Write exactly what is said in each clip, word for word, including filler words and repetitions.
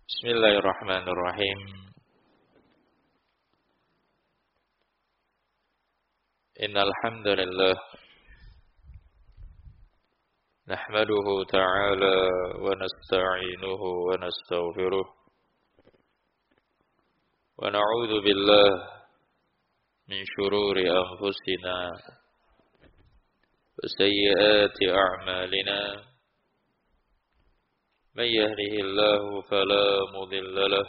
Bismillahirrahmanirrahim. Innal hamdalillah nahmaduhu ta'ala wa nasta'inuhu wa nastaghfiruh wa na'udzu billahi min shururi anfusina wa sayyiati a'malina. من يهده الله فلا مضل له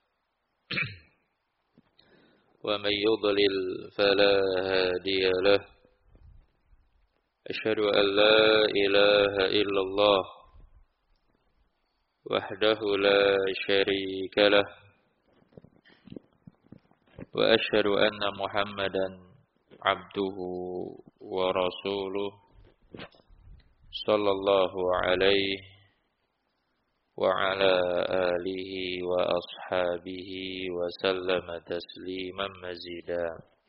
ومن يضلل فلا هادي له أشهد أن لا إله إلا الله وحده لا شريك له وأشهد أن محمدا عبده ورسوله صلى الله عليه وعلى آله وأصحابه وسلم تسليما مزيدا.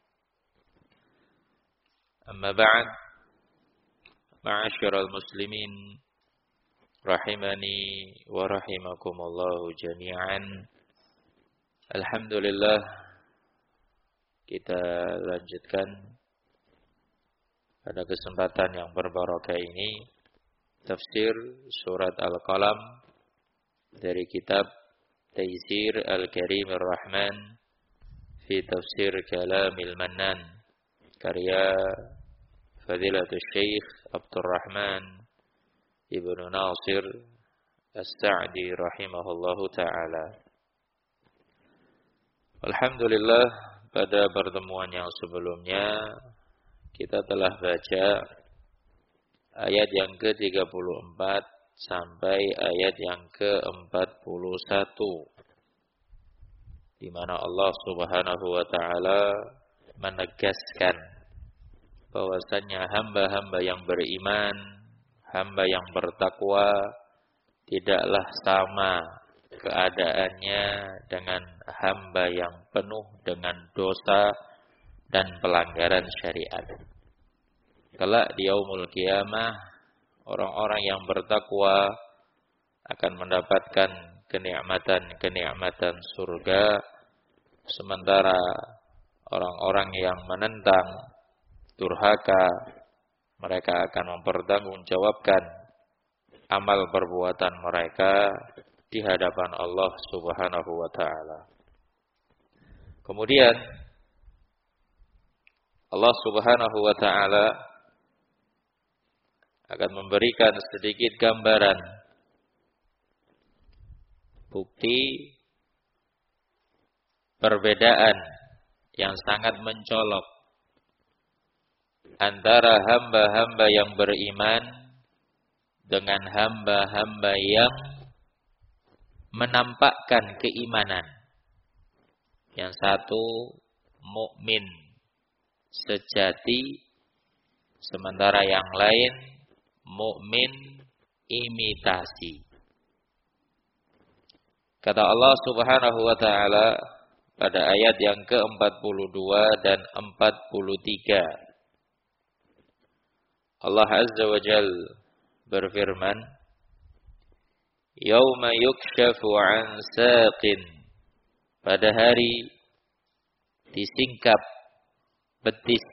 أما بعد، معاشر المسلمين rahimani wa rahimakumullahu jami'an. Alhamdulillah, kita lanjutkan pada kesempatan yang berbarakah ini tafsir surat Al-Qalam dari kitab Taysir Al-Karimir Rahman fi Tafsir Kalamil Mannan karya Fadilatul Syekh Abdurrahman Ibnu Nasir As-Sa'di rahimahullahu ta'ala. Alhamdulillah, pada pertemuan yang sebelumnya kita telah baca ayat yang ke tiga puluh empat sampai ayat yang ke empat puluh satu, di mana Allah Subhanahu wa taala menegaskan bahwasannya hamba-hamba yang beriman, hamba yang bertakwa tidaklah sama keadaannya dengan hamba yang penuh dengan dosa dan pelanggaran syariat. Kelak di yaumul qiyamah, orang-orang yang bertakwa akan mendapatkan kenikmatan-kenikmatan surga, sementara orang-orang yang menentang, durhaka, mereka akan mempertanggungjawabkan amal perbuatan mereka di hadapan Allah Subhanahu wa taala. Kemudian Allah Subhanahu wa taala akan memberikan sedikit gambaran bukti perbedaan yang sangat mencolok antara hamba-hamba yang beriman dengan hamba-hamba yang menampakkan keimanan. Yang satu mukmin sejati, sementara yang lain mukmin imitasi. Kata Allah Subhanahu wa taala pada ayat yang ke empat puluh dua dan empat puluh tiga. Allah Azza wa Jal berfirman, "Yauma yukshafu 'an saqin." Pada hari disingkap betis,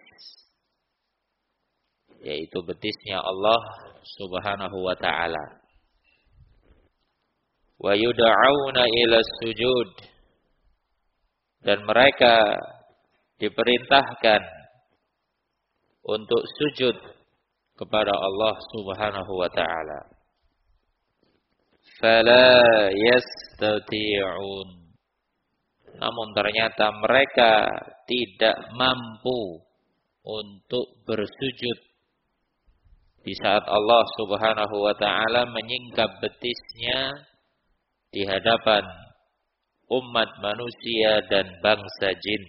yaitu betisnya Allah Subhanahu wa ta'ala. Wa yud'auna ila sujud, dan mereka diperintahkan untuk sujud kepada Allah Subhanahu wa ta'ala. Fala yastati'un, namun ternyata mereka tidak mampu untuk bersujud di saat Allah Subhanahu wa taala menyingkap betisnya di hadapan umat manusia dan bangsa jin.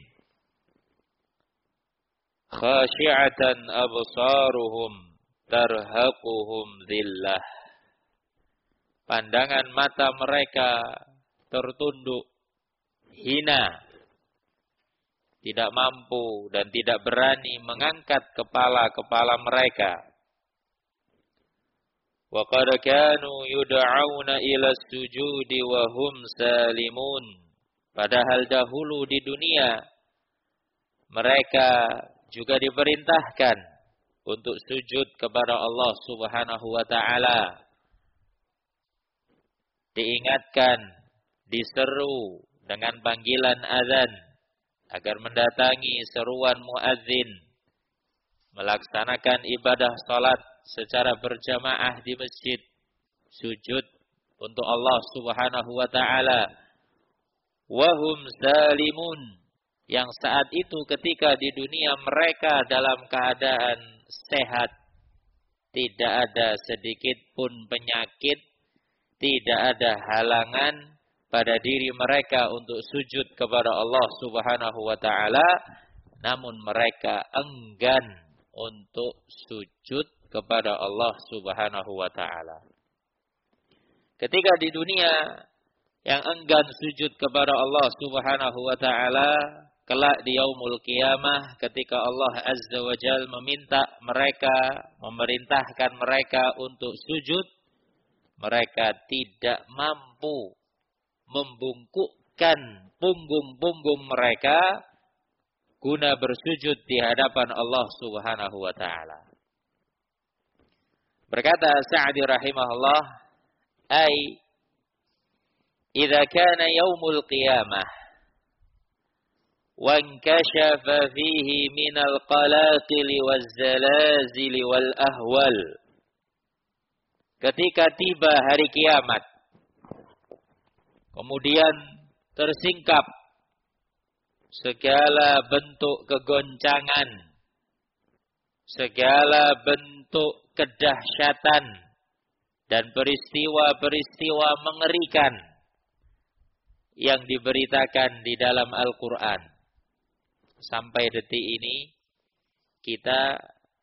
Khashi'atan absaruhum tarhaquhum dhillah. Pandangan mata mereka tertunduk, hina, tidak mampu dan tidak berani mengangkat kepala-kepala mereka. wa qad kanu yud'auna ila sujudi wa hum salimun. Padahal dahulu di dunia mereka juga diperintahkan untuk sujud kepada Allah Subhanahu wa taala. Diingatkan, diseru dengan panggilan azan agar mendatangi seruan muadzin, melaksanakan ibadah salat secara berjamaah di masjid, sujud untuk Allah Subhanahu wa taala. Wahum salimun, yang saat itu ketika di dunia mereka dalam keadaan sehat, tidak ada sedikit pun penyakit, tidak ada halangan pada diri mereka untuk sujud kepada Allah Subhanahu wa taala, namun mereka enggan untuk sujud kepada Allah Subhanahu wa taala. Ketika di dunia yang enggan sujud kepada Allah Subhanahu wa taala, kelak di yaumul qiyamah ketika Allah Azza wa Jalla meminta mereka, memerintahkan mereka untuk sujud, mereka tidak mampu membungkukkan punggung-punggung mereka guna bersujud di hadapan Allah Subhanahu wa taala. Berkata Sa'di rahimahullah, ai idza kana yaumul qiyamah wa inkashafa fihi minal qalaqil waz-zalazil wal ahwal. Ketika tiba hari kiamat, kemudian tersingkap segala bentuk kegoncangan, segala bentuk kedahsyatan dan peristiwa-peristiwa mengerikan yang diberitakan di dalam Al-Quran. Sampai detik ini kita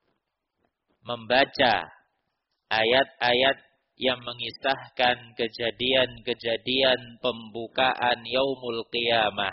membaca ayat-ayat yang mengisahkan kejadian-kejadian pembukaan yaumul qiyamah.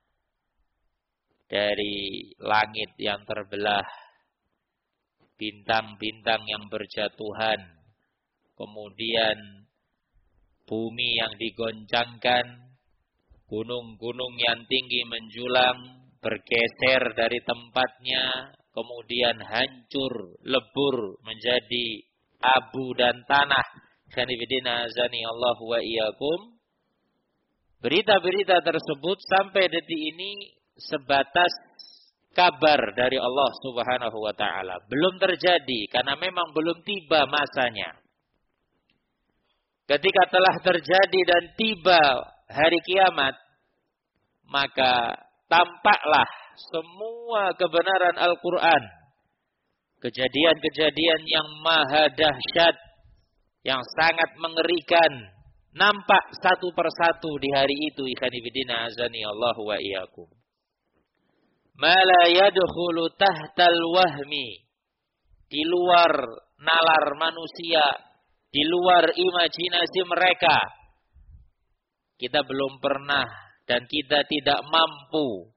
Dari langit yang terbelah, bintang-bintang yang berjatuhan, kemudian bumi yang digoncangkan, gunung-gunung yang tinggi menjulang, bergeser dari tempatnya, kemudian hancur, lebur menjadi abu dan tanah. Khanifidina azani Allah wa iyyakum. Berita-berita tersebut sampai detik ini sebatas kabar dari Allah Subhanahu wa taala. Belum terjadi karena memang belum tiba masanya. Ketika telah terjadi dan tiba hari kiamat, maka tampaklah semua kebenaran Al-Quran. Kejadian-kejadian yang maha dahsyat, yang sangat mengerikan, nampak satu persatu di hari itu. Ikhwanifidina azani Allah wa iyyakum. Ma la yadkhulu tahtal wahmi, di luar nalar manusia, di luar imajinasi mereka. Kita belum pernah dan kita tidak mampu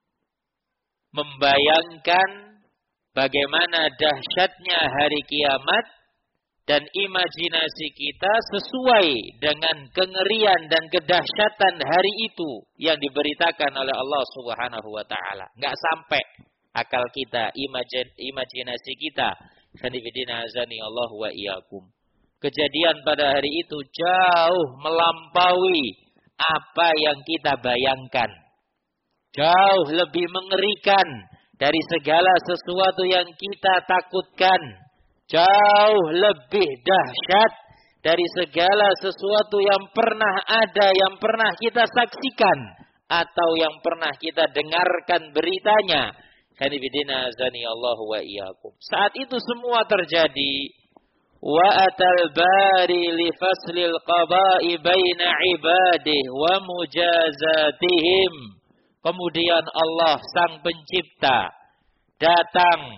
membayangkan bagaimana dahsyatnya hari kiamat, dan imajinasi kita sesuai dengan kengerian dan kedahsyatan hari itu yang diberitakan oleh Allah Subhanahu wa taala. Enggak sampai akal kita, imajin, imajinasi kita. Khanifidina azani Allah wa iyyakum. Kejadian pada hari itu jauh melampaui apa yang kita bayangkan. Jauh lebih mengerikan dari segala sesuatu yang kita takutkan. Jauh lebih dahsyat dari segala sesuatu yang pernah ada, yang pernah kita saksikan, atau yang pernah kita dengarkan beritanya. Khanifidina azani Allah wa iyyakum. Saat itu semua terjadi. Wa atal bari li faslil qada'i baina ibadihi wa mujazatihim. Kemudian Allah sang pencipta datang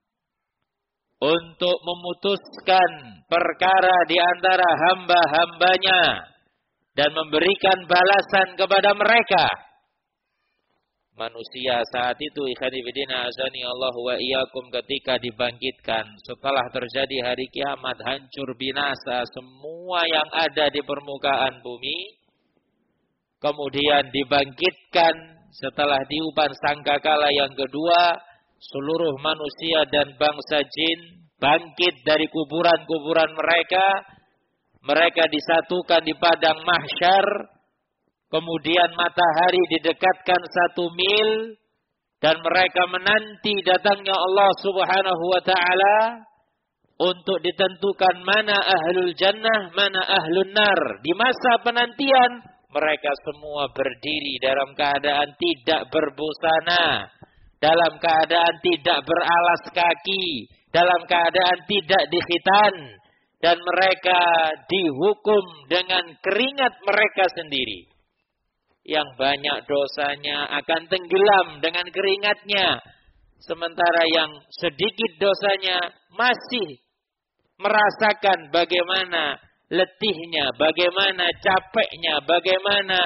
untuk memutuskan perkara di antara hamba-hambanya dan memberikan balasan kepada mereka. manusia saat itu ikhwani fillah azani Allah wa iyyakum ketika dibangkitkan setelah terjadi hari kiamat, hancur binasa semua yang ada di permukaan bumi, kemudian dibangkitkan setelah diupan sangkakala yang kedua, seluruh manusia dan bangsa jin bangkit dari kuburan-kuburan mereka, mereka disatukan di padang mahsyar. Kemudian matahari didekatkan satu mil dan mereka menanti datangnya Allah Subhanahu wa taala untuk ditentukan mana ahlul jannah, mana ahlun nar. Di masa penantian mereka semua berdiri dalam keadaan tidak berbusana, dalam keadaan tidak beralas kaki, dalam keadaan tidak dikhitan, dan mereka dihukum dengan keringat mereka sendiri. Yang banyak dosanya akan tenggelam dengan keringatnya. Sementara yang sedikit dosanya masih merasakan bagaimana letihnya, bagaimana capeknya, bagaimana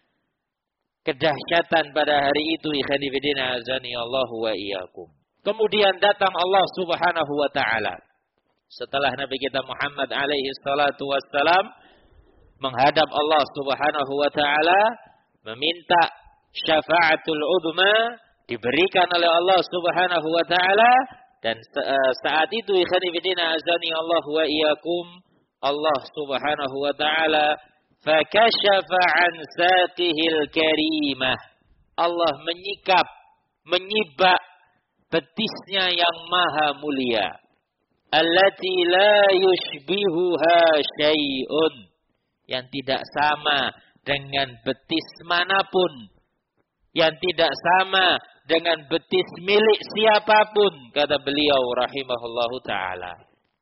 kedahsyatan pada hari itu. Ikhwani fillah azani Allah wa iyyakum. Kemudian datang Allah Subhanahu wa taala. Setelah Nabi kita Muhammad alaihi salatu wassalam menghadap Allah Subhanahu wa taala, meminta syafaatul udma diberikan oleh Allah Subhanahu wa taala, dan saat itu ikhwani fillah azani Allah wa iyyakum, Allah Subhanahu wa taala fakashafa an saqihil karimah. Allah menyikap, menyibak betisnya yang maha mulia. Allati la yushbihuha syai'un, yang tidak sama dengan betis manapun, yang tidak sama dengan betis milik siapapun, kata beliau rahimahullahu ta'ala.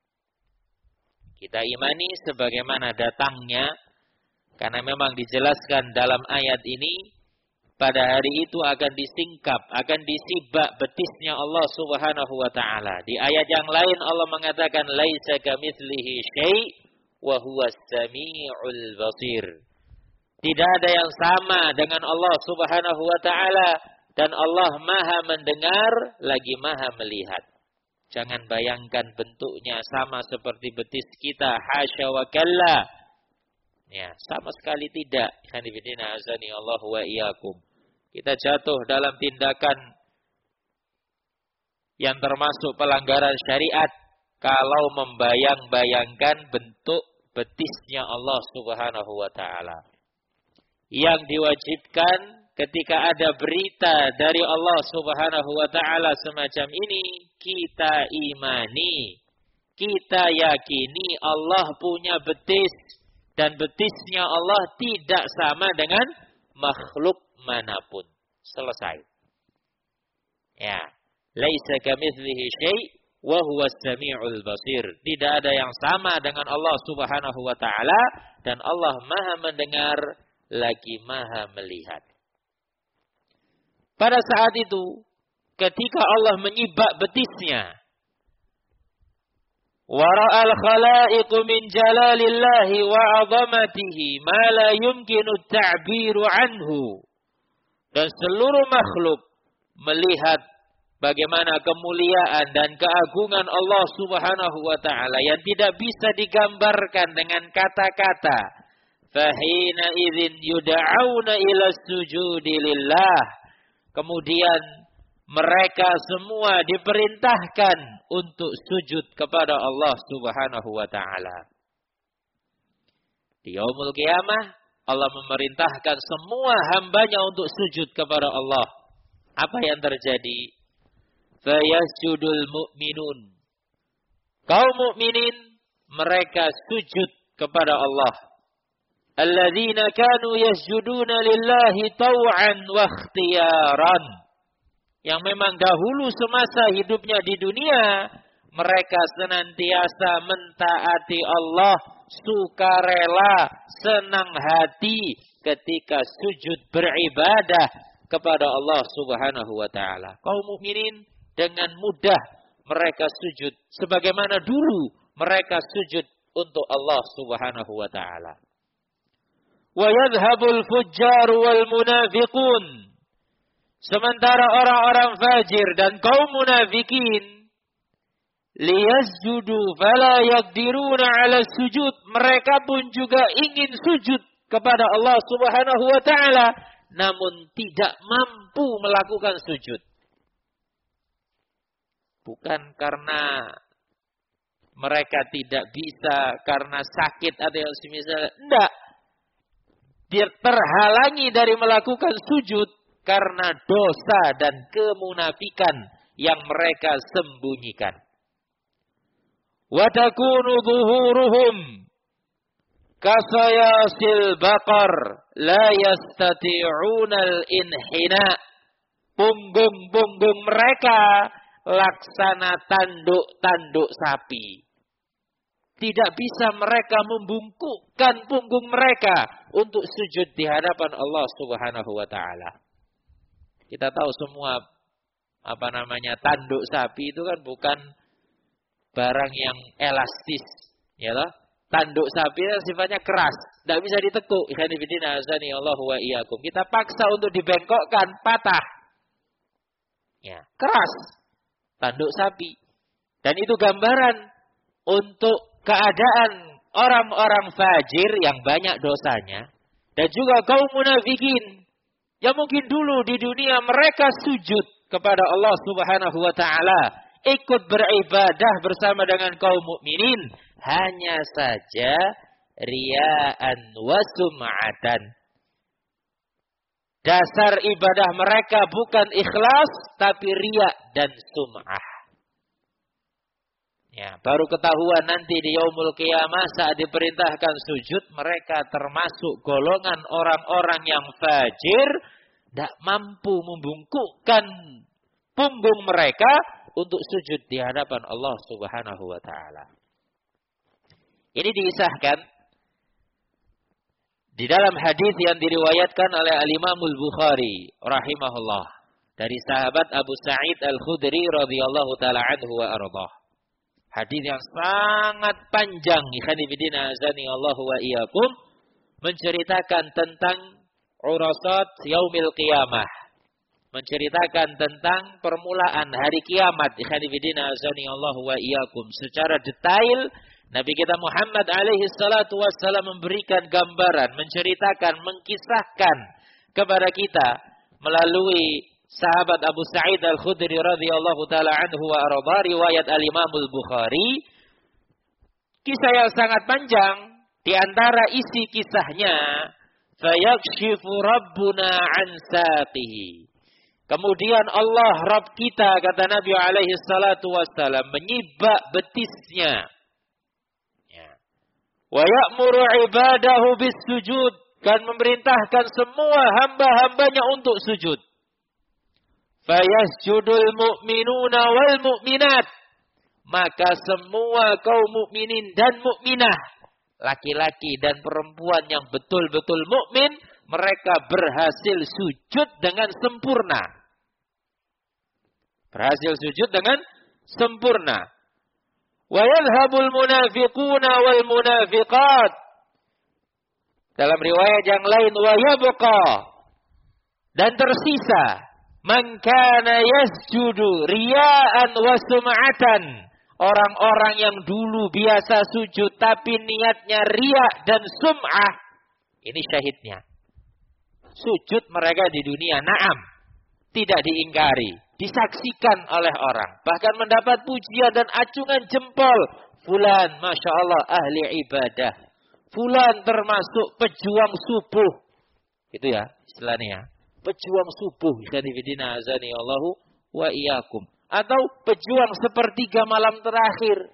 Kita imani sebagaimana datangnya, karena memang dijelaskan dalam ayat ini, pada hari itu akan disingkap, akan disibak betisnya Allah Subhanahu wa ta'ala. Di ayat yang lain Allah mengatakan, laisa kamitslihi syai' wa huwas sami'ul basir. Tidak ada yang sama dengan Allah Subhanahu wa ta'ala, dan Allah maha mendengar lagi maha melihat. Jangan bayangkan bentuknya sama seperti betis kita, hasya wa kalla. Ya, sama sekali tidak. Hanifidina azani Allah wa iyyakum. Kita jatuh dalam tindakan yang termasuk pelanggaran syariat kalau membayang-bayangkan bentuk betisnya Allah Subhanahu wa ta'ala. Yang diwajibkan ketika ada berita dari Allah Subhanahu wa ta'ala semacam ini, kita imani, kita yakini Allah punya betis, dan betisnya Allah tidak sama dengan makhluk manapun. Selesai. Ya, laisa kamitslihi syai' wa huwas sami'ul basir. Tidak ada yang sama dengan Allah Subhanahu wa ta'ala, dan Allah maha mendengar lagi maha melihat. Pada saat itu, ketika Allah menyibak betisnya, wara'al khalaiqu min jalalillahi wa 'azamatihi ma la yumkinu at-ta'biru anhu. Dan seluruh makhluk melihat bagaimana kemuliaan dan keagungan Allah Subhanahu wa ta'ala yang tidak bisa digambarkan dengan kata-kata. Fahina idzin yud'auna ila sujudi lillah. Kemudian mereka semua diperintahkan untuk sujud kepada Allah Subhanahu wa ta'ala. Di yaumul qiyamah Allah memerintahkan semua hambanya untuk sujud kepada Allah. Apa yang terjadi? Fayasjudul mu'minun. Kaum mukminin mereka sujud kepada Allah. Alladzina kanu yasjuduna lillahi taw'an wa ikhtiyaran. Yang memang dahulu semasa hidupnya di dunia, mereka senantiasa mentaati Allah, sukarela, senang hati ketika sujud beribadah kepada Allah Subhanahu wa ta'ala. Kaum mukminin dengan mudah mereka sujud sebagaimana dulu mereka sujud untuk Allah Subhanahu wa ta'ala. Wa yadhhabul fujjar wal munafiqun. Sementara orang-orang fajir dan kaum munafikin liyasjudu fala yaqdiruna 'ala sujud, mereka pun juga ingin sujud kepada Allah Subhanahu wa taala namun tidak mampu melakukan sujud. Bukan karena mereka tidak bisa karena sakit atau yang semisal, enggak. Dia terhalangi dari melakukan sujud karena dosa dan kemunafikan yang mereka sembunyikan. Wa takunu dhuhuruhum kasayasil baqar la yastati'una al-inhina. Punggung-punggung mereka laksana tanduk-tanduk sapi. Tidak bisa mereka membungkukkan punggung mereka untuk sujud di hadapan Allah Subhanahu wa taala. Kita tahu semua apa namanya tanduk sapi itu kan bukan barang yang elastis, ya toh? Tanduk sapi itu sifatnya keras, tidak bisa ditekuk. Ikhwanifidina azani Allahu wa iyyakum. Kita paksa untuk dibengkokkan, patah. Ya, keras tanduk sapi. Dan itu gambaran untuk keadaan orang-orang fajir yang banyak dosanya dan juga kaum munafikin. Ya mungkin dulu di dunia mereka sujud kepada Allah Subhanahu wa taala, ikut beribadah bersama dengan kaum mukminin, hanya saja riya'an wa sum'atan. Dasar ibadah mereka bukan ikhlas tapi riya dan sum'ah. Ya, baru ketahuan nanti di yaumul qiyamah saat diperintahkan sujud, mereka termasuk golongan orang-orang yang fajir, tidak mampu membungkukkan punggung mereka untuk sujud di hadapan Allah Subhanahu wa taala. Ini disahkan di dalam hadis yang diriwayatkan oleh Al-Imam Al-Bukhari rahimahullah dari sahabat Abu Sa'id Al-Khudri radhiyallahu taala anhu wa ardhah. Hadis yang sangat panjang, ikhwanifidina azani Allahu wa iyyakum, menceritakan tentang urasat yaumil qiyamah. Menceritakan tentang permulaan hari kiamat, ikhwanifidina azani Allahu wa iyyakum. Secara detail, Nabi kita Muhammad alaihi salatu wassalam memberikan gambaran, menceritakan, mengkisahkan kepada kita melalui sahabat Abu Sa'id Al-Khudri radhiyallahu taala anhu wa arda, riwayat Al-Imam Al-Bukhari. Kisah yang sangat panjang, di antara isi kisahnya, fayakshifu rabbuna an saqihi. Kemudian Allah Rabb kita, kata Nabi alaihi salatu wassalam, menyibak betisnya. Ya. Wa ya'muru ibadahu bis sujud, dan memerintahkan semua hamba-hambanya untuk sujud. Fayasjudul mu'minuna wal mu'minat. Maka semua kaum mukminin dan mukminah, laki-laki dan perempuan yang betul-betul mukmin, mereka berhasil sujud dengan sempurna. Berhasil sujud dengan sempurna. Wa yadhhabul munafiquna wal munafiqat. Dalam riwayat yang lain, wa yabqa. Dan tersisa man kana yasjudu riya'an wa sum'atan. Orang-orang yang dulu biasa sujud tapi niatnya riya' dan sum'ah. Ini syahidnya. Sujud mereka di dunia, na'am, tidak diingkari, disaksikan oleh orang, bahkan mendapat pujian dan acungan jempol. Fulan, masya Allah, ahli ibadah. Fulan termasuk pejuang subuh. Itu ya istilahnya. Pejuang subuh. Ikhwanifidina azani Allahu wa iyyakum. Atau pejuang sepertiga malam terakhir.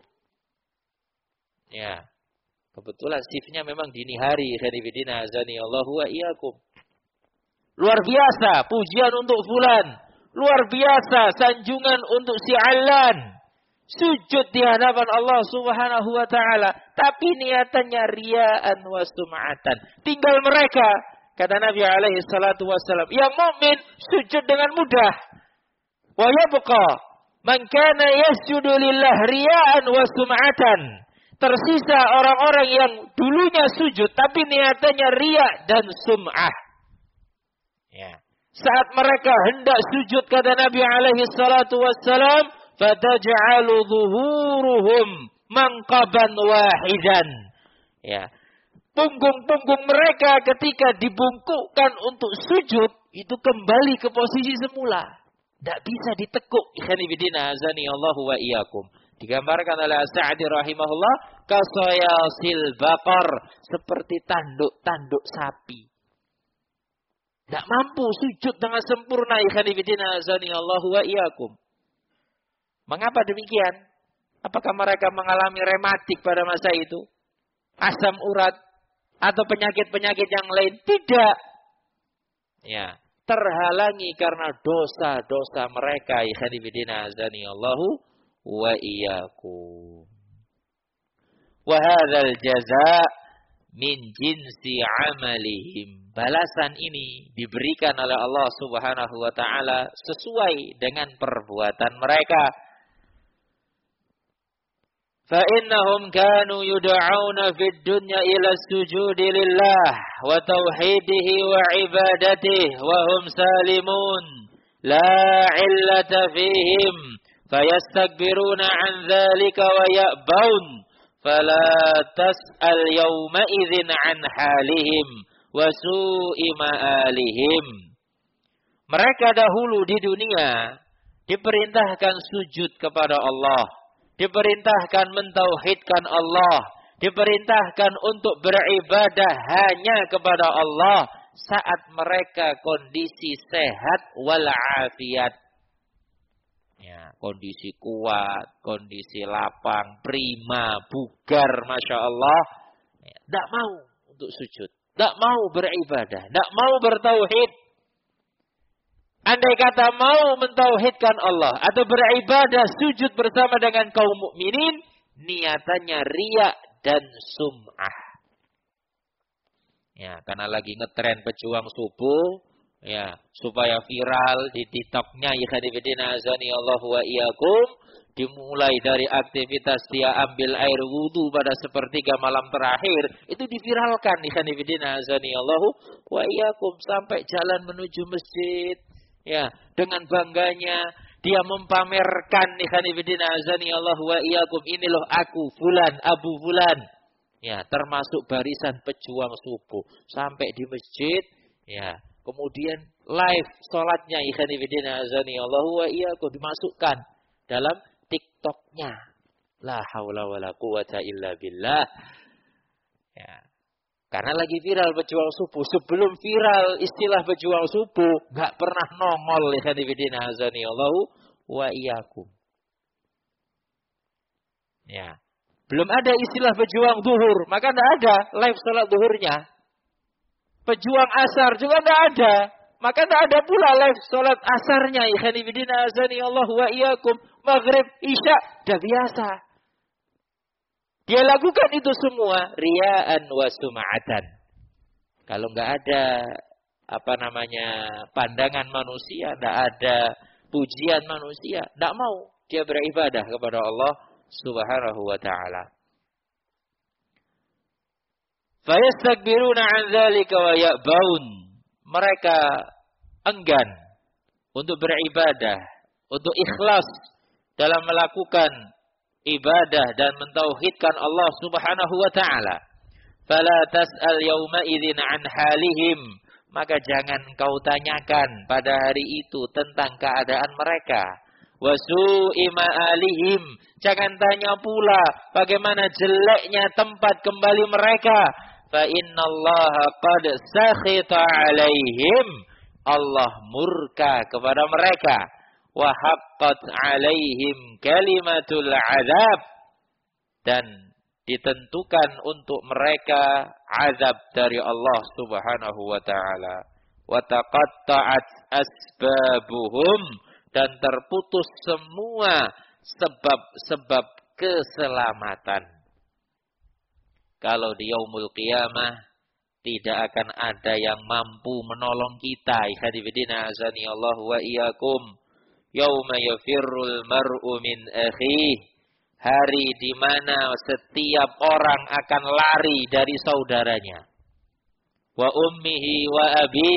Ya. Kebetulan shiftnya memang dini hari. Ikhwanifidina azani Allahu wa iyyakum. Luar biasa pujian untuk fulan. Luar biasa sanjungan untuk si Alan. Sujud di hadapan Allah Subhanahu wa taala, tapi niatannya riya'an wa sum'atan. Tinggal mereka, kata Nabi alaihi salatu wassalam, yang mukmin sujud dengan mudah. Wa yabqa man kana yasjudu lillah riya'an wa sum'atan. Tersisa orang-orang yang dulunya sujud tapi niatannya riya' dan sum'ah. Ya. Saat mereka hendak sujud, kata Nabi alaihi salatu wassalam, fataj'alu dhuhuruhum manqaban wahidan. Ya. Punggung-punggung mereka ketika dibungkukkan untuk sujud, itu kembali ke posisi semula. Tidak bisa ditekuk. Ikhwani fillah, azani Allah wa iyyakum. Digambarkan oleh As-Sa'di rahimahullah, kasayasil baqar, seperti tanduk-tanduk sapi. Tidak mampu sujud dengan sempurna. Ikhwani fillah, azani Allah wa iyyakum. Mengapa demikian? Apakah mereka mengalami rematik pada masa itu? Asam urat? Atau penyakit-penyakit yang lain? Tidak. Ya, terhalangi karena dosa-dosa mereka. Ikhwani fillah, azani Allahu wa iyyakum. Wa hadzal jazaa min jinsi amalihim. Balasan ini diberikan oleh Allah Subhanahu wa taala sesuai dengan perbuatan mereka. فَإِنَّهُمْ كَانُوا يُدْعَوْنَ فِي الدُّنْيَا إِلَى السُّجُودِ لِلَّهِ وَتَوْحِيدِهِ وَعِبَادَتِهِ وَهُمْ سَالِمُونَ لَا عِلَّةَ فِيهِمْ فَيَسْتَكْبِرُونَ عَنْ ذَلِكَ وَيَأْبَوْنَ فَلَا تَسْأَلْ يَوْمَئِذٍ عَنْ حَالِهِمْ وَسُوءِ مَآلِهِمْ. Mereka dahulu di dunia diperintahkan sujud kepada Allah, diperintahkan mentauhidkan Allah, diperintahkan untuk beribadah hanya kepada Allah saat mereka kondisi sehat walafiat. Ya, kondisi kuat, kondisi lapang, prima, bugar, masya Allah. Tidak mau untuk sujud, tidak mau beribadah, tidak mau bertauhid. Andai kata mau mentauhidkan Allah atau beribadah sujud bersama dengan kaum mukminin, niatannya riya dan sum'ah. Ya, karena lagi ngetren pejuang subuh, ya, supaya viral di TikTok-nya, ikhwani fillah, azani Allah wa iyyakum, dimulai dari aktivitas dia ambil air wudu pada sepertiga malam terakhir, itu diviralkan, ikhwani fillah, azani Allah wa iyyakum, sampai jalan menuju masjid. Ya, dengan bangganya dia mempamerkan, ikhwani fillah, azani Allah wa iyyakum, ini loh aku fulan, Abu Fulan. Ya, termasuk barisan pejuang subuh sampai di masjid, ya. Kemudian live salatnya, ikhwani fillah, azani Allah wa iyyakum, dimasukkan dalam TikTok-nya. La haula wala quwata illa billah. Ya. Karena lagi viral pejuang subuh. Sebelum viral istilah pejuang subuh, nggak pernah nongol, ikhwani fillah, azani Allahu wa iyyakum. Ya. Belum ada istilah pejuang duhur, maka nggak ada live salat duhurnya. Pejuang asar juga nggak ada, maka nggak ada pula live salat asarnya, ikhwani fillah, azani Allahu wa iyyakum. Maghrib, isya, dah biasa. Dia lakukan itu semua riya'an wa sum'atan. Kalau enggak ada apa namanya pandangan manusia, enggak ada pujian manusia, enggak mau dia beribadah kepada Allah Subhanahu wa taala. Fayastakbiruna 'an dzalika wa ya'baun. Mereka enggan untuk beribadah, untuk ikhlas dalam melakukan ibadah dan mentauhidkan Allah Subhanahu wa taala. Fala tas'al yauma idzin an halihim, maka jangan kau tanyakan pada hari itu tentang keadaan mereka. Wasu'i ma'alihim, jangan tanya pula bagaimana jeleknya tempat kembali mereka. Fa innallaha qad sakhita 'alaihim, Allah murka kepada mereka. Wa haqqat 'alaihim kalimatul 'adzab, dan ditentukan untuk mereka azab dari Allah Subhanahu wa taala. Wa taqatta'at asbabuhum, dan terputus semua sebab-sebab keselamatan. Kalau di yaumul qiyamah tidak akan ada yang mampu menolong kita, ikhwani fillah, azani Allah wa iyyakum. Yauma yafirrul mar'u min akhihi, hari di mana setiap orang akan lari dari saudaranya. Wa ummihi wa abihi,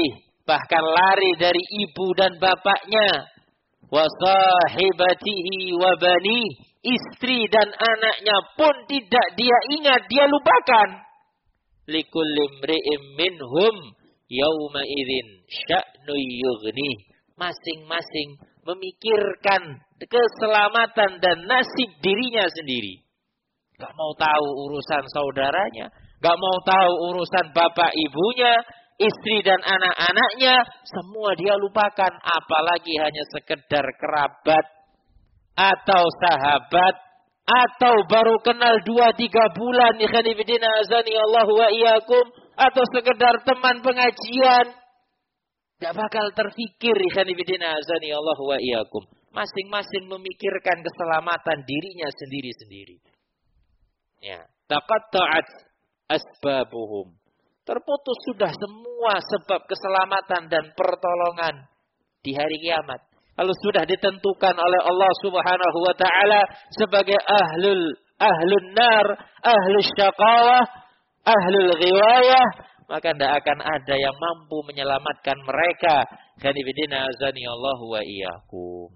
bahkan lari dari ibu dan bapaknya. Wa sahibatihi wa bani, istri dan anaknya pun tidak dia ingat, dia lupakan. Likulli imri'in minhum yauma idzin sya'nu yughni. Masing-masing memikirkan keselamatan dan nasib dirinya sendiri. Gak mau tahu urusan saudaranya, gak mau tahu urusan bapak ibunya, istri dan anak-anaknya, semua dia lupakan. Apalagi hanya sekedar kerabat, atau sahabat, atau baru kenal dua tiga bulan, ikhwanifidina azani Allahu wa iyyakum, atau sekedar teman pengajian. Gak bakal terfikir, ikhwanifidina azani Allahu wa iyyakum. Masing-masing memikirkan keselamatan dirinya sendiri-sendiri. Ya, taqatta'at asbabuhum. Terputus sudah semua sebab keselamatan dan pertolongan di hari kiamat. Lalu sudah ditentukan oleh Allah Subhanahu wa taala sebagai ahlul ahlun nar, ahlus syaqawah, ahlul ghiwayah, maka tidak akan ada yang mampu menyelamatkan mereka. Khanifidina azani Allah wa iyyakum.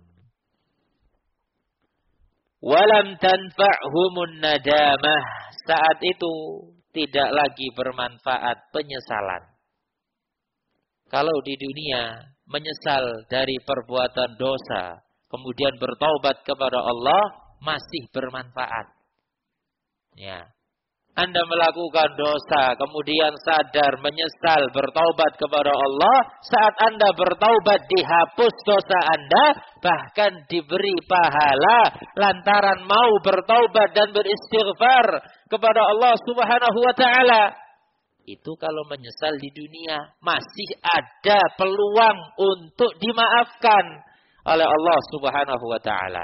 Walam tanfa'humun nadamah. Saat itu tidak lagi bermanfaat penyesalan. Kalau di dunia menyesal dari perbuatan dosa, kemudian bertaubat kepada Allah, masih bermanfaat. Ya. Anda melakukan dosa, kemudian sadar, menyesal, bertaubat kepada Allah. Saat Anda bertaubat, dihapus dosa Anda, bahkan diberi pahala lantaran mau bertaubat dan beristighfar kepada Allah Subhanahu wa taala. Itu kalau menyesal di dunia, masih ada peluang untuk dimaafkan oleh Allah Subhanahu wa taala.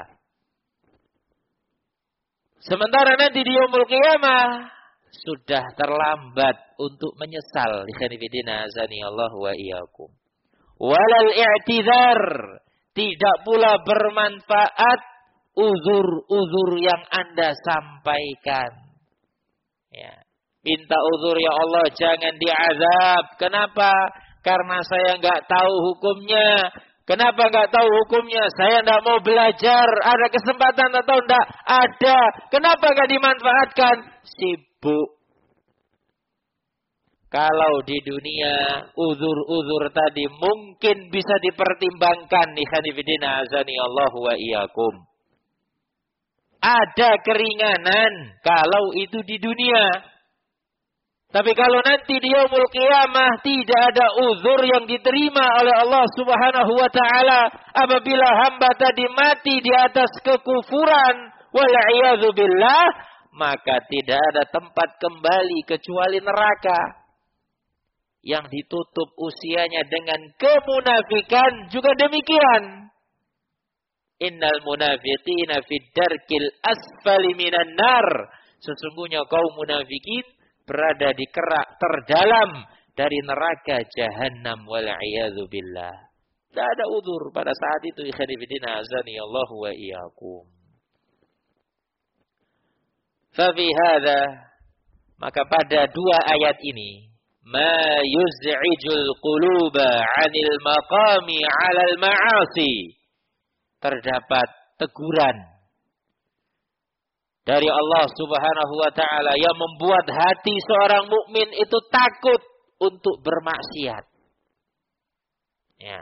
Sementara nanti di yaumul qiyamah sudah terlambat untuk menyesal. Ikhwanifidina azani Allah wa iyyakum. Walal i'tizar, tidak pula bermanfaat uzur-uzur yang Anda sampaikan. Ya. Minta uzur, ya Allah jangan diazab. Kenapa? Karena saya enggak tahu hukumnya. Kenapa enggak tahu hukumnya? Saya enggak mau belajar. Ada kesempatan atau enggak? Ada. Kenapa enggak dimanfaatkan? Sibuk. Kalau di dunia uzur-uzur tadi mungkin bisa dipertimbangkan. Ikhwanifidina azani Allah wa iyyakum. Ada keringanan kalau itu di dunia. Tapi kalau nanti di yaumul qiyamah tidak ada uzur yang diterima oleh Allah Subhanahu wa taala apabila hamba tadi mati di atas kekufuran wal a'yadzu billah, maka tidak ada tempat kembali kecuali neraka yang ditutup usianya dengan kemunafikan. Juga demikian, innal munafiqina fid darkil asfali minan nar, sesungguhnya kaum munafikin berada di kerak terdalam dari neraka jahanam wal a'yadzu billah. Tidak ada uzur pada saat itu. Ikhwanifidina azani Allah wa iyyakum. Fa fi hadza, maka pada dua ayat ini, ma yuz'ijul quluba 'anil maqami 'alal ma'asi, terdapat teguran dari Allah Subhanahu wa taala yang membuat hati seorang mukmin itu takut untuk bermaksiat. Ya.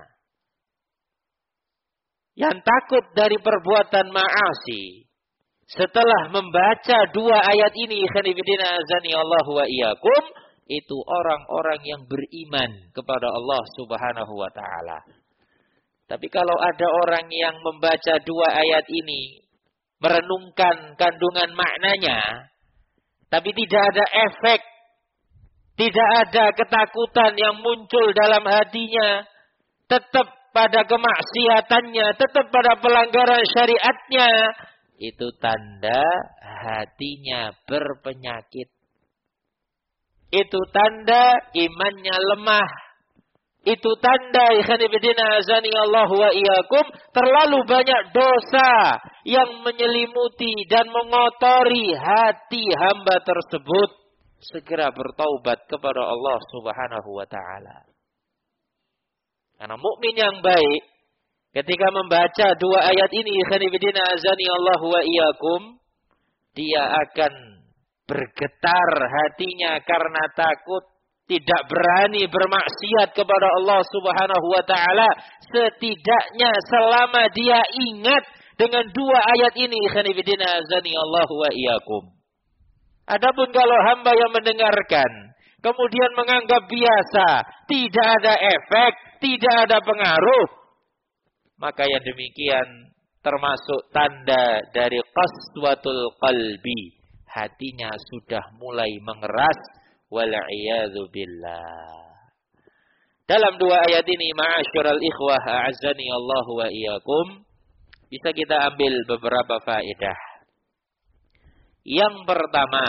Yang takut dari perbuatan ma'asi, setelah membaca dua ayat ini, ikhwanifidina azani Allah wa iyyakum, itu orang-orang yang beriman kepada Allah Subhanahu wa taala. Tapi kalau ada orang yang membaca dua ayat ini, merenungkan kandungan maknanya, tapi tidak ada efek, tidak ada ketakutan yang muncul dalam hatinya, tetap pada kemaksiatannya, tetap pada pelanggaran syariatnya, itu tanda hatinya berpenyakit. Itu tanda imannya lemah. Itu tanda, ikhwanifidina azani Allah wa iyyakum, terlalu banyak dosa yang menyelimuti dan mengotori hati hamba tersebut. Segera bertaubat kepada Allah Subhanahu wa taala. Karena mukmin yang baik ketika membaca dua ayat ini, ikhwanifidina azani Allah wa iyyakum, dia akan bergetar hatinya karena takut, tidak berani bermaksiat kepada Allah Subhanahu wa taala setidaknya selama dia ingat dengan dua ayat ini, ikhwanifidina azani Allah wa iyyakum. Adapun kalau hamba yang mendengarkan kemudian menganggap biasa, tidak ada efek, tidak ada pengaruh, maka yang demikian termasuk tanda dari qaswatul qalbi. Hatinya sudah mulai mengeras, wal'iyadzu billah. Dalam dua ayat ini, ma'asyiral ikhwah a'azzani Allah wa iyyakum, bisa kita ambil beberapa faedah. Yang pertama,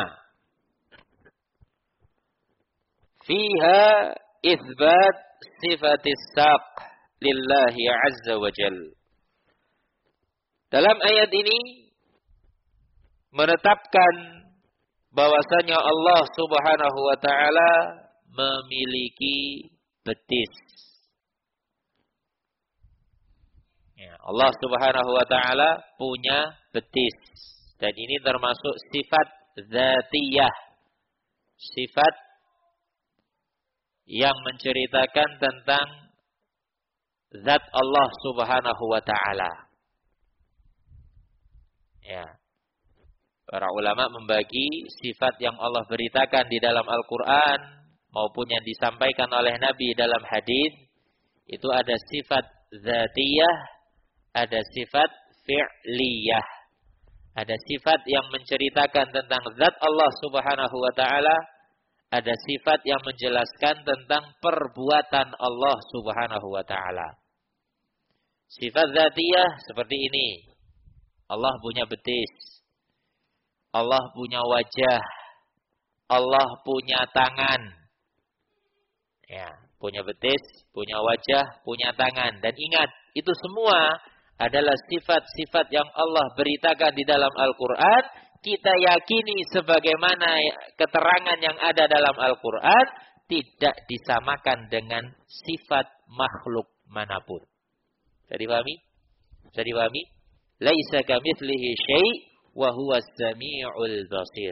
fiha itsbat sifatis saq lillahi azza wa jal. Dalam ayat ini menetapkan bahwasanya Allah Subhanahu wa taala memiliki betis. Ya, Allah Subhanahu wa taala punya betis. Dan ini termasuk sifat dzatiyah. Sifat yang menceritakan tentang zat Allah Subhanahu wa taala. Ya. Para ulama membagi sifat yang Allah beritakan di dalam Al-Qur'an maupun yang disampaikan oleh Nabi dalam hadis, itu ada sifat dzatiyah, ada sifat fi'liyah. Ada sifat yang menceritakan tentang zat Allah Subhanahu wa taala, ada sifat yang menjelaskan tentang perbuatan Allah Subhanahu wa taala. Sifat dzatiyah seperti ini. Allah punya betis. Allah punya wajah. Allah punya tangan. Ya, punya betis, punya wajah, punya tangan. Dan ingat, itu semua adalah sifat-sifat yang Allah beritakan di dalam Al-Quran. Kita yakini sebagaimana keterangan yang ada dalam Al-Quran tidak disamakan dengan sifat makhluk manapun. Bisa dipahami? Bisa dipahami? Laisa kamitslihi syai' wa huwas samiul basir.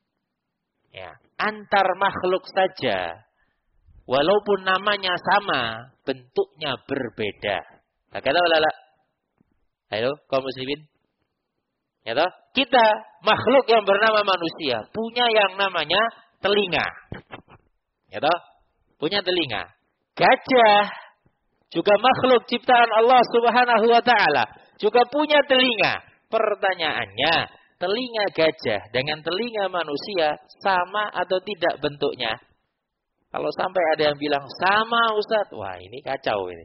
Ya, antar makhluk saja walaupun namanya sama, bentuknya berbeda. Nah, kata ulama, ayo, kaum muslimin. Ya toh? Kita makhluk yang bernama manusia punya yang namanya telinga. Ya toh? Punya telinga. Gajah juga makhluk ciptaan Allah Subhanahu wa taala, juga punya telinga. Pertanyaannya, telinga gajah dengan telinga manusia sama atau tidak bentuknya? Kalau sampai ada yang bilang sama, Ustaz, wah ini kacau ini.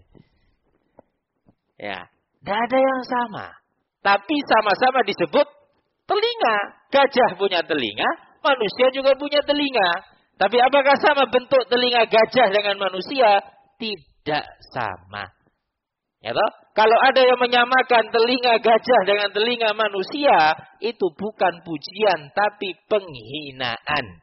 Ya. Tidak ada yang sama. Tapi sama-sama disebut telinga. Gajah punya telinga, manusia juga punya telinga. Tapi apakah sama bentuk telinga gajah dengan manusia? Tidak sama. Ya toh? Kalau ada yang menyamakan telinga gajah dengan telinga manusia, itu bukan pujian, tapi penghinaan.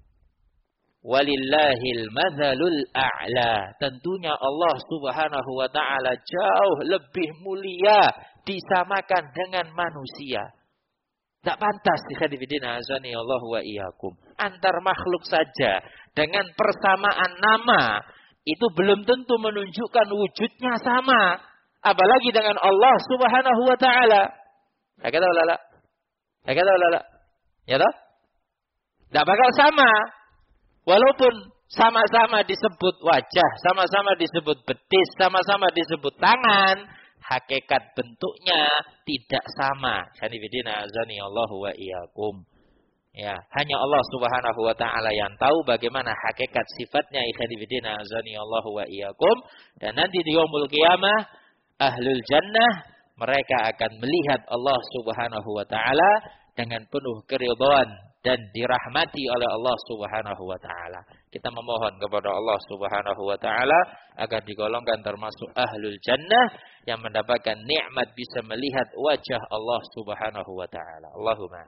Walillahil mazalul a'la. Tentunya Allah Subhanahu wa taala jauh lebih mulia disamakan dengan manusia. Tak pantas dihadifidina azani Allah wa iyyakum. Antar makhluk saja dengan persamaan nama itu belum tentu menunjukkan wujudnya sama, apalagi dengan Allah Subhanahu wa taala. Ya kata ulama. Ya kata ulama. Ya toh? Tak bakal sama. Walaupun sama-sama disebut wajah, sama-sama disebut betis, sama-sama disebut tangan, hakikat bentuknya tidak sama. Hanifidina azani Allah wa iyyakum. Ya, hanya Allah Subhanahu wa taala yang tahu bagaimana hakikat sifatnya. Hanifidina azani Allah wa iyyakum. Dan nanti di yaumul qiyamah ahlul jannah mereka akan melihat Allah Subhanahu wa taala dengan penuh keridhaan dan dirahmati oleh Allah Subhanahu wa taala. Kita memohon kepada Allah Subhanahu wa taala agar digolongkan termasuk ahlul jannah yang mendapatkan nikmat bisa melihat wajah Allah Subhanahu wa taala. Allahumma.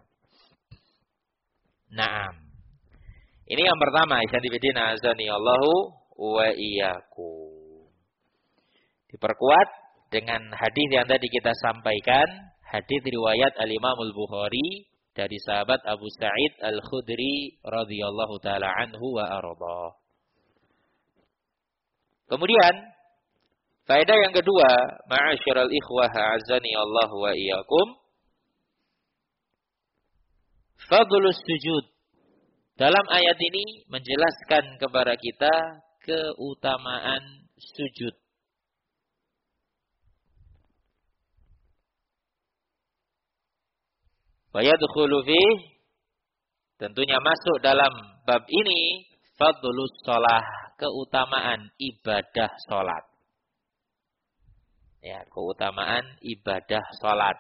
Naam. Ini yang pertama, ikhwan fillah azani Allahu wa iyyakum. Diperkuat dengan hadis yang tadi kita sampaikan, hadis riwayat Al-Imam Al-Bukhari dari sahabat Abu Sa'id Al-Khudri radhiyallahu taala anhu wa arda. Kemudian faedah yang kedua, ma'asyiral ikhwah a'azzani Allah wa iyyakum, fadlus sujud. Dalam ayat ini menjelaskan kepada kita keutamaan sujud. Wa yadkhulu fih, tentunya masuk dalam bab ini fadlus shalah, keutamaan ibadah salat. Ya, keutamaan ibadah salat.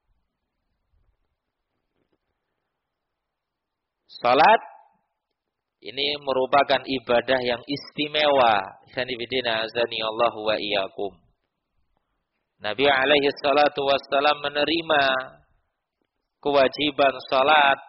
Salat ini merupakan ibadah yang istimewa. Sanibidina azani Allah wa iyyakum. Nabi alaihi salatu wassalam menerima kewajiban salat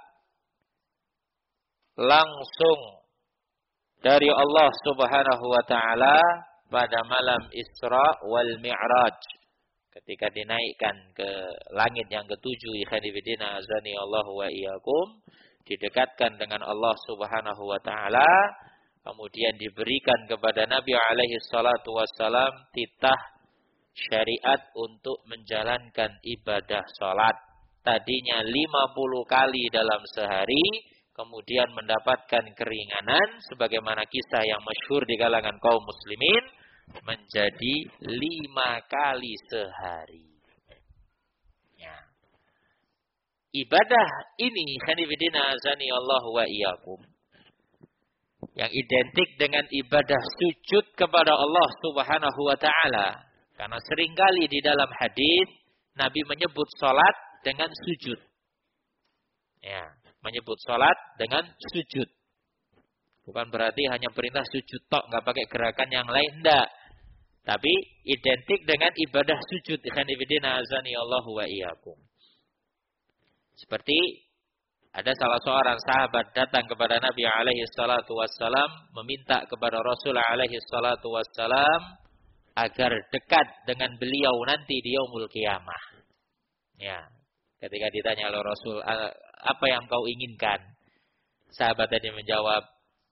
langsung dari Allah Subhanahu wa taala pada malam Isra wal Mi'raj, ketika dinaikkan ke langit yang ketujuh. Ikhwanifidina azani Allah wa iyyakum, didekatkan dengan Allah Subhanahu wa taala, kemudian diberikan kepada Nabi alaihi salatu wassalam titah syariat untuk menjalankan ibadah salat. Tadinya lima puluh kali dalam sehari, kemudian mendapatkan keringanan sebagaimana kisah yang masyhur di kalangan kaum muslimin, menjadi lima kali sehari. Ya. Ibadah ini khanifidina azani Allah wa iyyakum, yang identik dengan ibadah sujud kepada Allah Subhanahu wa taala. Karena seringkali di dalam hadis Nabi menyebut salat dengan sujud. Ya, menyebut salat dengan sujud. Bukan berarti hanya perintah sujud tok, enggak pakai gerakan yang lain, enggak. Tapi identik dengan ibadah sujud. Khanifidina azani Allah wa iyyakum. Seperti ada salah seorang sahabat datang kepada Nabi alaihi salatu wassalam, meminta kepada Rasul alaihi salatu wassalam agar dekat dengan beliau nanti di yaumul qiyamah. Ya, ketika ditanya oleh Rasul, apa yang kau inginkan? Sahabat tadi menjawab,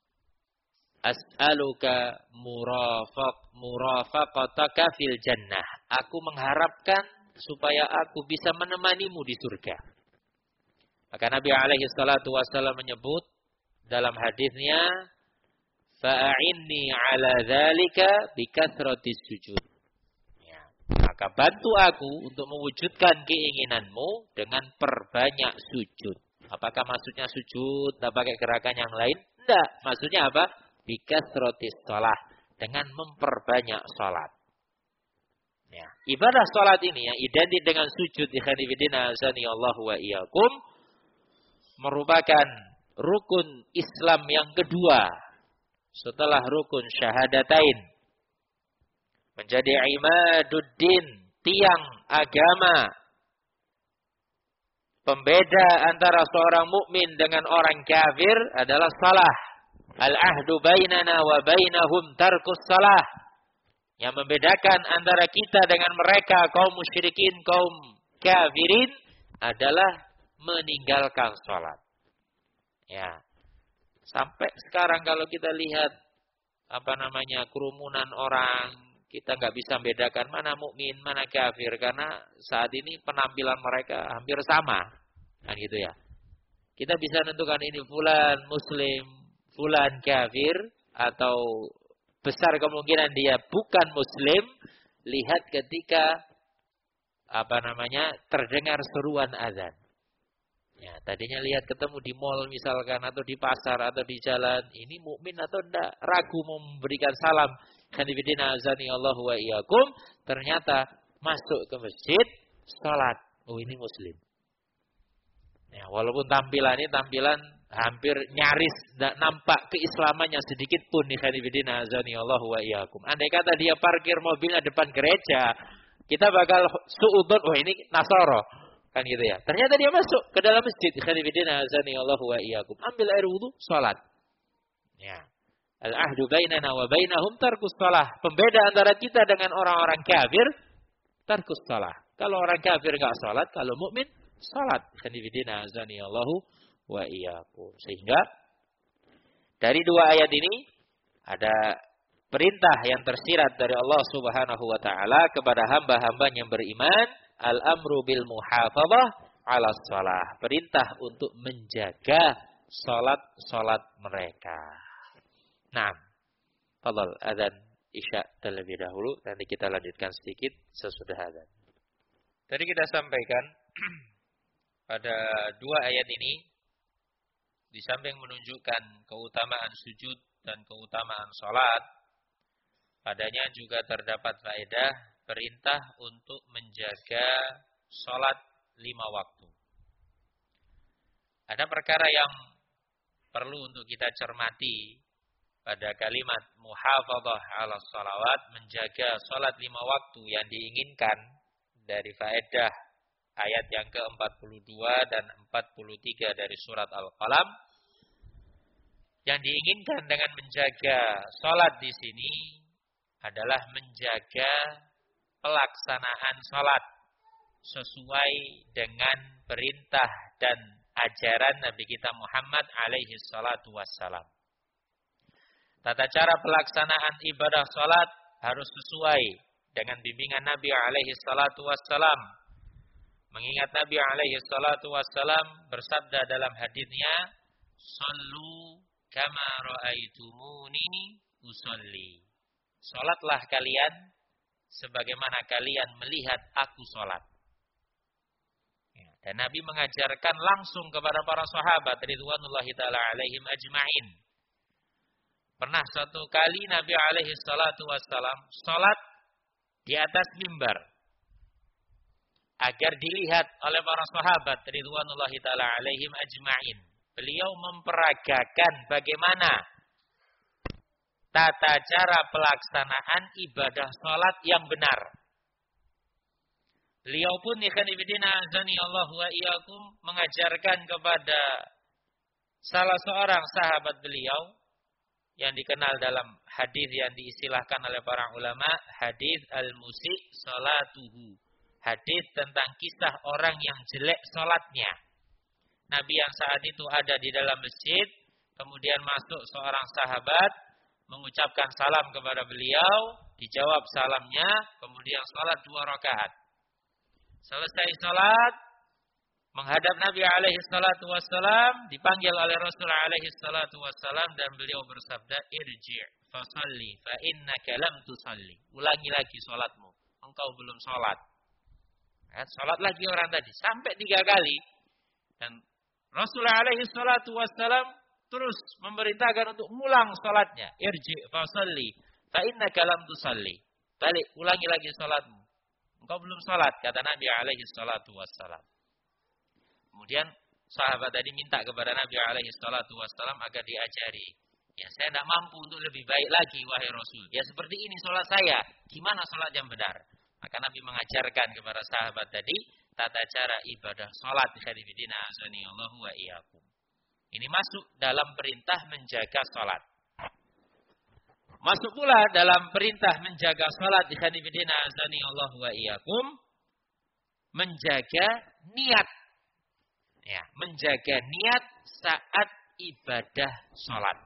as'aluka murafaq murafaqataka fil jannah. Aku mengharapkan supaya aku bisa menemanimu di surga. Maka Nabi alaihi salatu wasallam menyebut dalam hadisnya, fa'inni ala dzalika bikathratis sujud. Ya, maka bantu aku untuk mewujudkan keinginanmu dengan perbanyak sujud. Apakah maksudnya sujud tak pakai gerakan yang lain? Tidak. Maksudnya apa? Bikathratis shalah, dengan memperbanyak salat. Ya, ibadah salat ini yang identik dengan sujud, ikhwanifidina azani Allah wa iyyakum, merupakan rukun Islam yang kedua setelah rukun syahadatain. Menjadi imaduddin, tiang agama, pembeda antara seorang mukmin dengan orang kafir adalah salah. Al-ahdu bainana wa bainahum tarkus salah. Yang membedakan antara kita dengan mereka, kaum musyrikin, kaum kafirin, adalah meninggalkan salat. Ya. Sampai sekarang kalau kita lihat apa namanya kerumunan orang, kita nggak bisa membedakan mana mukmin, mana kafir, karena saat ini penampilan mereka hampir sama, kan gitu ya. Kita bisa menentukan ini fulan muslim, fulan kafir, atau besar kemungkinan dia bukan muslim. Lihat ketika apa namanya terdengar seruan azan. Ya, tadinya lihat ketemu di mall misalkan, atau di pasar, atau di jalan, ini mukmin atau enggak, ragu mau memberikan salam. Khanifidina azani Allah wa iyyakum, ternyata masuk ke masjid, salat. Oh, ini muslim. Ya, walaupun tampilan ini tampilan hampir nyaris tidak nampak keislamannya sedikit pun. Khanifidina azani Allah wa iyyakum. Andai kata dia parkir mobilnya depan gereja, kita bakal suudzon, oh ini Nasoro. Kan gitu ya. Ternyata dia masuk ke dalam masjid. Khanifidina azani Allah wa iyyakum. Ambil air wudu, salat. Ya. Al-ahdu bainana wa bainahum tarkus shalah. Pembeda antara kita dengan orang-orang kafir, tarkus shalah. Kalau orang kafir enggak salat, kalau mukmin salat. Khanifidina azani Allahu wa iyyakum. Sehingga dari dua ayat ini ada perintah yang tersirat dari Allah Subhanahu wa taala kepada hamba-hambanya yang beriman, al-amru bil muhafadzah 'ala shalah. Perintah untuk menjaga salat-salat mereka. Nah, fadhal adzan isya terlebih dahulu, nanti kita lanjutkan sedikit sesudah adzan. Tadi kita sampaikan pada dua ayat ini di samping menunjukkan keutamaan sujud dan keutamaan salat, padanya juga terdapat faedah perintah untuk menjaga salat lima waktu. Ada perkara yang perlu untuk kita cermati pada kalimat muhafadzah 'ala shalawat, menjaga salat lima waktu yang diinginkan dari faedah ayat yang ke empat puluh dua dan empat puluh tiga dari surat Al-Qalam. Yang diinginkan dengan menjaga salat di sini adalah menjaga pelaksanaan salat sesuai dengan perintah dan ajaran Nabi kita Muhammad alaihi salatu wassalam. Tata cara pelaksanaan ibadah salat harus sesuai dengan bimbingan Nabi alaihi salatu wassalam. Mengingat Nabi alaihi salatu wassalam bersabda dalam hadisnya, "Shallu kama ra'aitumuni usolli." Salatlah kalian sebagaimana kalian melihat aku salat. Ya, dan Nabi mengajarkan langsung kepada para sahabat ridwanullahi ta'ala alaihim ajma'in. Pernah suatu kali Nabi alaihi salatu wassalam salat di atas mimbar agar dilihat oleh para sahabat ridwanullahi ta'ala alaihim ajma'in. Beliau memperagakan bagaimana tata cara pelaksanaan ibadah salat yang benar. Beliau pun ikhwanifidina azani Allah wa iyyakum mengajarkan kepada salah seorang sahabat beliau yang dikenal dalam hadis yang diistilahkan oleh para ulama, hadis al-musi salatuhu. Hadis tentang kisah orang yang jelek salatnya. Nabi yang saat itu ada di dalam masjid, kemudian masuk seorang sahabat, mengucapkan salam kepada beliau, dijawab salamnya, kemudian salat dua rakaat. Selesai salat, menghadap Nabi alaihi salatu wassalam, dipanggil oleh Rasul alaihi salatu wassalam, dan beliau bersabda, irji' fasalli fa innaka lam tusalli. Ulangi lagi salatmu, engkau belum salat. Ya, salat lagi orang tadi, sampai tiga kali. Dan Rasulullah alaihi salatu wassalam terus memerintahkan untuk mengulang salatnya. Irji' fasalli fa innaka lam tusalli. Balik, ulangi lagi salatmu. Engkau belum salat, kata Nabi alaihi salatu wassalam. Kemudian sahabat tadi minta kepada Nabi alaihi salatu wassalam agar diajari. Ya, saya tidak mampu untuk lebih baik lagi, wahai Rasul. Ya, seperti ini salat saya. Gimana salat yang benar? Maka Nabi mengajarkan kepada sahabat tadi tata cara ibadah salat. Khairuddin azani Allah wa iyyakum. Ini masuk dalam perintah menjaga salat. Masuk pula dalam perintah menjaga salat. Khairuddin azani Allah wa iyyakum, menjaga niat. Ya, menjaga niat saat ibadah salat.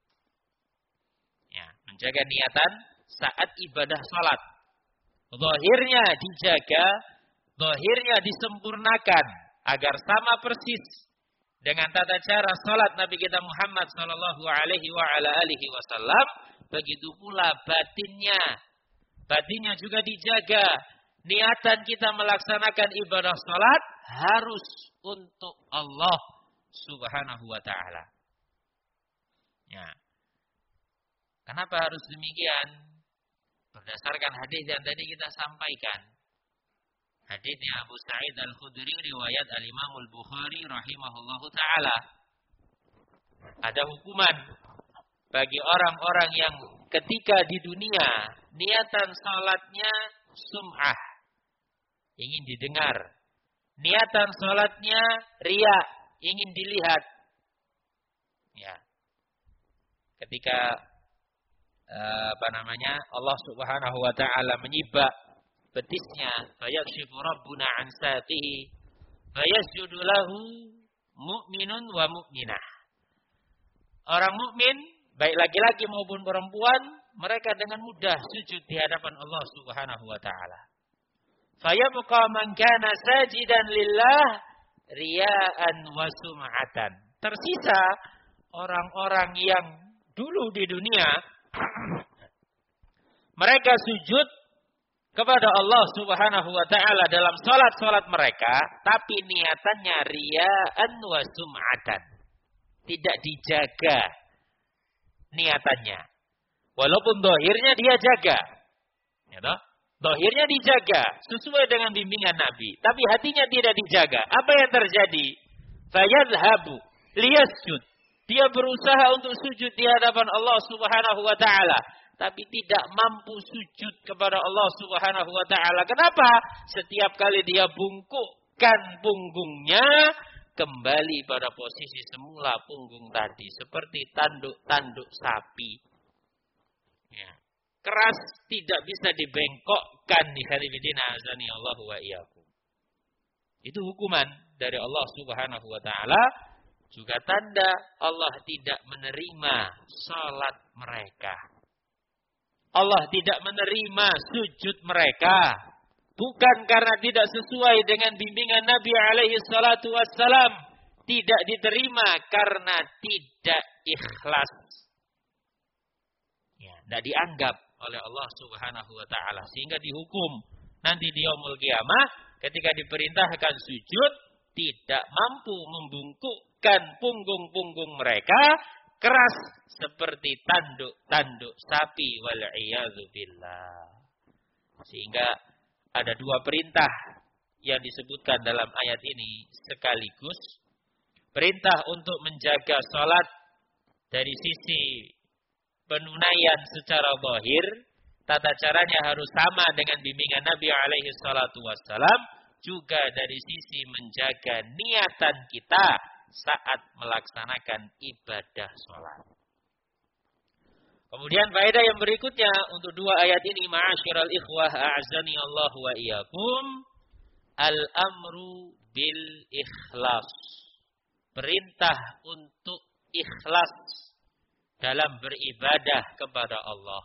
Ya, menjaga niatan saat ibadah salat. Zahirnya dijaga, zahirnya disempurnakan agar sama persis dengan tata cara salat Nabi kita Muhammad sallallahu alaihi wa ala alihi wasallam. Begitu pula batinnya, batinnya juga dijaga. Niatan kita melaksanakan ibadah salat harus untuk Allah Subhanahu wa taala. Ya. Kenapa harus demikian? Berdasarkan hadis yang tadi kita sampaikan. Hadisnya Abu Sa'id Al-Khudri riwayat Al-Imam Al-Bukhari rahimahullahu taala. Ada hukuman bagi orang-orang yang ketika di dunia niatan salatnya sum'ah, ingin didengar. Niatan salatnya riya, ingin dilihat. Ya. Ketika apa namanya? Allah Subhanahu wa taala menyibak betisnya, fayakshifu rabbuna an saqihi fayasjudu lahu mu'minun wa mu'minah. Orang mukmin, baik laki-laki maupun perempuan, mereka dengan mudah sujud di hadapan Allah Subhanahu wa taala. Fayabqa man kana sajidan lillah riya'an wa sum'atan. Tersisa orang-orang yang dulu di dunia mereka sujud kepada Allah Subhanahu wa taala dalam salat-salat mereka, tapi niatannya riya'an wa sum'atan. Tidak dijaga niatannya. Walaupun dohirnya dia jaga. Ya toh? Dohirnya dijaga sesuai dengan bimbingan Nabi, tapi hatinya tidak dijaga. Apa yang terjadi? Fayadhabu liyasjud. Dia berusaha untuk sujud di hadapan Allah Subhanahu wa taala, tapi tidak mampu sujud kepada Allah Subhanahu wa taala. Kenapa? Setiap kali dia bungkukkan punggungnya, kembali pada posisi semula punggung tadi, seperti tanduk-tanduk sapi. Ya. Keras, tidak bisa dibengkokkan. Di khalifidina azani Allahu wa iyyakum. Itu hukuman dari Allah Subhanahu wa taala, juga tanda Allah tidak menerima salat mereka. Allah tidak menerima sujud mereka, bukan karena tidak sesuai dengan bimbingan Nabi alaihi salatu wassalam, tidak diterima karena tidak ikhlas. Ya, tidak dianggap oleh Allah Subhanahu wa taala, sehingga dihukum nanti di yaumul qiyamah ketika diperintahkan sujud tidak mampu membungkukkan punggung-punggung mereka, keras seperti tanduk-tanduk sapi, wal iyadzu billah. Sehingga ada dua perintah yang disebutkan dalam ayat ini sekaligus. Perintah untuk menjaga salat dari sisi penunaian secara zahir, tata caranya harus sama dengan bimbingan Nabi alaihi salatu wassalam, juga dari sisi menjaga niatan kita saat melaksanakan ibadah salat. Kemudian faedah yang berikutnya untuk dua ayat ini, ma'asyiral ikhwah a'azani Allah wa iyyakum, al-amru bil ikhlas. Perintah untuk ikhlas dalam beribadah kepada Allah.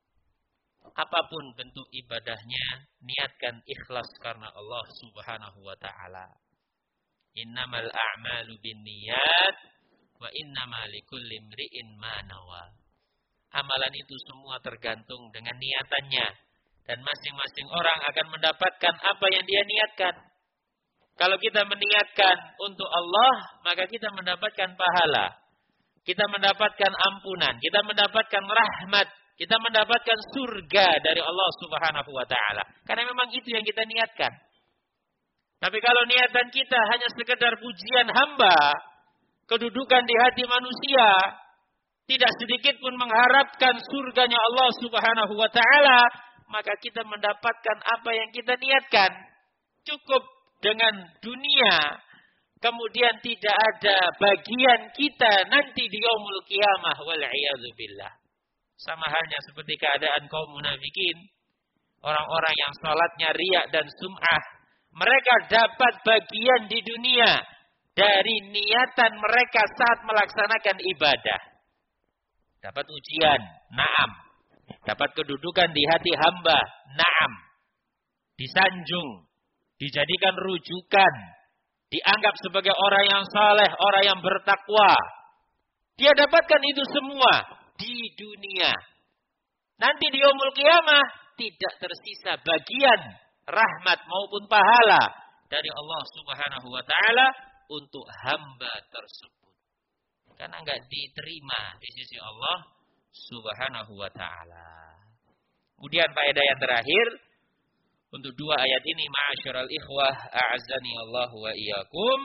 Apapun bentuk ibadahnya, niatkan ikhlas karena Allah Subhanahu wa taala. Innamal a'malu binniyat wa innama likulli imri'in ma nawa. Amalan itu semua tergantung dengan niatannya, dan masing-masing orang akan mendapatkan apa yang dia niatkan. Kalau kita meniatkan untuk Allah, maka kita mendapatkan pahala. Kita mendapatkan ampunan, kita mendapatkan rahmat, kita mendapatkan surga dari Allah Subhanahu wa taala. Karena memang itu yang kita niatkan. Tapi kalau niatan kita hanya sekedar pujian hamba, kedudukan di hati manusia, tidak sedikit pun mengharapkan surganya Allah Subhanahu wa taala, maka kita mendapatkan apa yang kita niatkan. Cukup dengan dunia, kemudian tidak ada bagian kita nanti di yaumul qiyamah, wal iyadzu billah. Sama halnya seperti keadaan kaum munafikin, orang-orang yang salatnya riya dan sum'ah. Mereka dapat bagian di dunia dari niatan mereka saat melaksanakan ibadah. Dapat ujian, na'am. Dapat kedudukan di hati hamba, na'am. Disanjung, dijadikan rujukan, dianggap sebagai orang yang saleh, orang yang bertakwa. Dia dapatkan itu semua di dunia. Nanti di yaumul qiyamah tidak tersisa bagian rahmat maupun pahala dari Allah Subhanahu wa taala untuk hamba tersebut. Karena enggak diterima di sisi Allah Subhanahu wa taala. Kemudian faedah yang terakhir untuk dua ayat ini, ma'asyiral ikhwah a'azzani Allah wa iyyakum,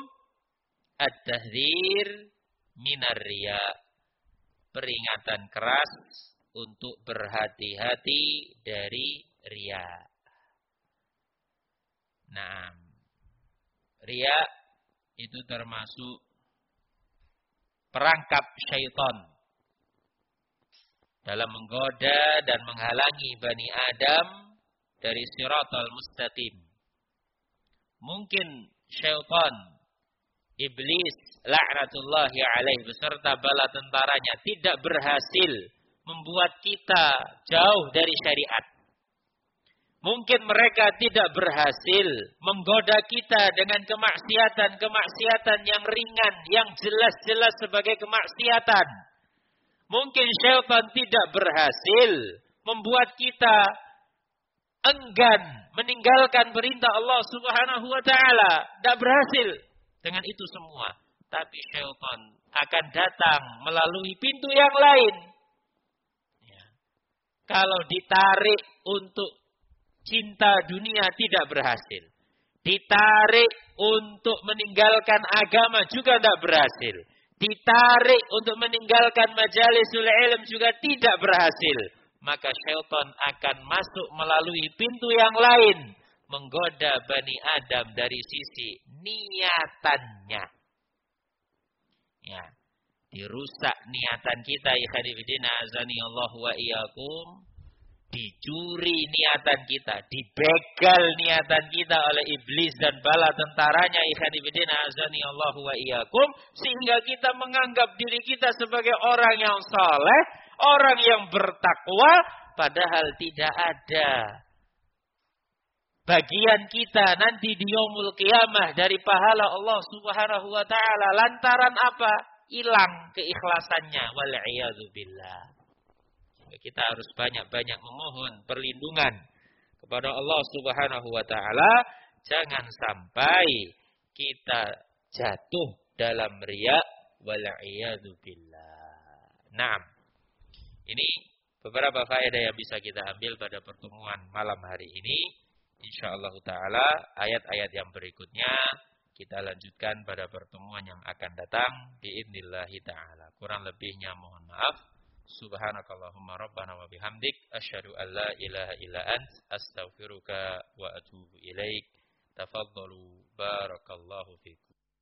at-tahdzir minar riya. Peringatan keras untuk berhati-hati dari riya. Nah, riya itu termasuk perangkap syaitan dalam menggoda dan menghalangi Bani Adam dari siratal mustaqim. Mungkin syaitan, iblis, laknatullahi alaih beserta bala tentaranya tidak berhasil membuat kita jauh dari syariat. Mungkin mereka tidak berhasil menggoda kita dengan kemaksiatan-kemaksiatan yang ringan, yang jelas-jelas sebagai kemaksiatan. Mungkin syaitan tidak berhasil membuat kita enggan meninggalkan perintah Allah Subhanahu wa taala. Tidak berhasil dengan itu semua. Tapi syaitan akan datang melalui pintu yang lain. Ya. Kalau ditarik untuk cinta dunia tidak berhasil. Ditarik untuk meninggalkan agama juga tidak berhasil. Ditarik untuk meninggalkan majalisul ilm juga tidak berhasil. Maka syaitan akan masuk melalui pintu yang lain. Menggoda Bani Adam dari sisi niatannya. Ya, dirusak niatan kita. Ikhwanifidina azani Allah wa iyyakum. Dicuri niatan kita, dibegal niatan kita oleh iblis dan bala tentaranya, ikhwanifidina azani Allah wa iyyakum, sehingga kita menganggap diri kita sebagai orang yang saleh, orang yang bertakwa, padahal tidak ada bagian kita nanti di yaumul qiyamah dari pahala Allah Subhanahu wa taala. Lantaran apa? Hilang keikhlasannya, wal iyadzu billah. Kita harus banyak-banyak memohon perlindungan kepada Allah Subhanahu wa taala, jangan sampai kita jatuh dalam riya, wal iyadzu billah. Naam. Ini beberapa faedah yang bisa kita ambil pada pertemuan malam hari ini. Insyaallah taala ayat-ayat yang berikutnya kita lanjutkan pada pertemuan yang akan datang biidznillah taala. Kurang lebihnya mohon maaf. Subhanakallahumma rabbana wa bihamdik asyhadu an la ilaha illa ant astaghfiruka wa atubu ilaik. Tafadhalu barakallahu fikum.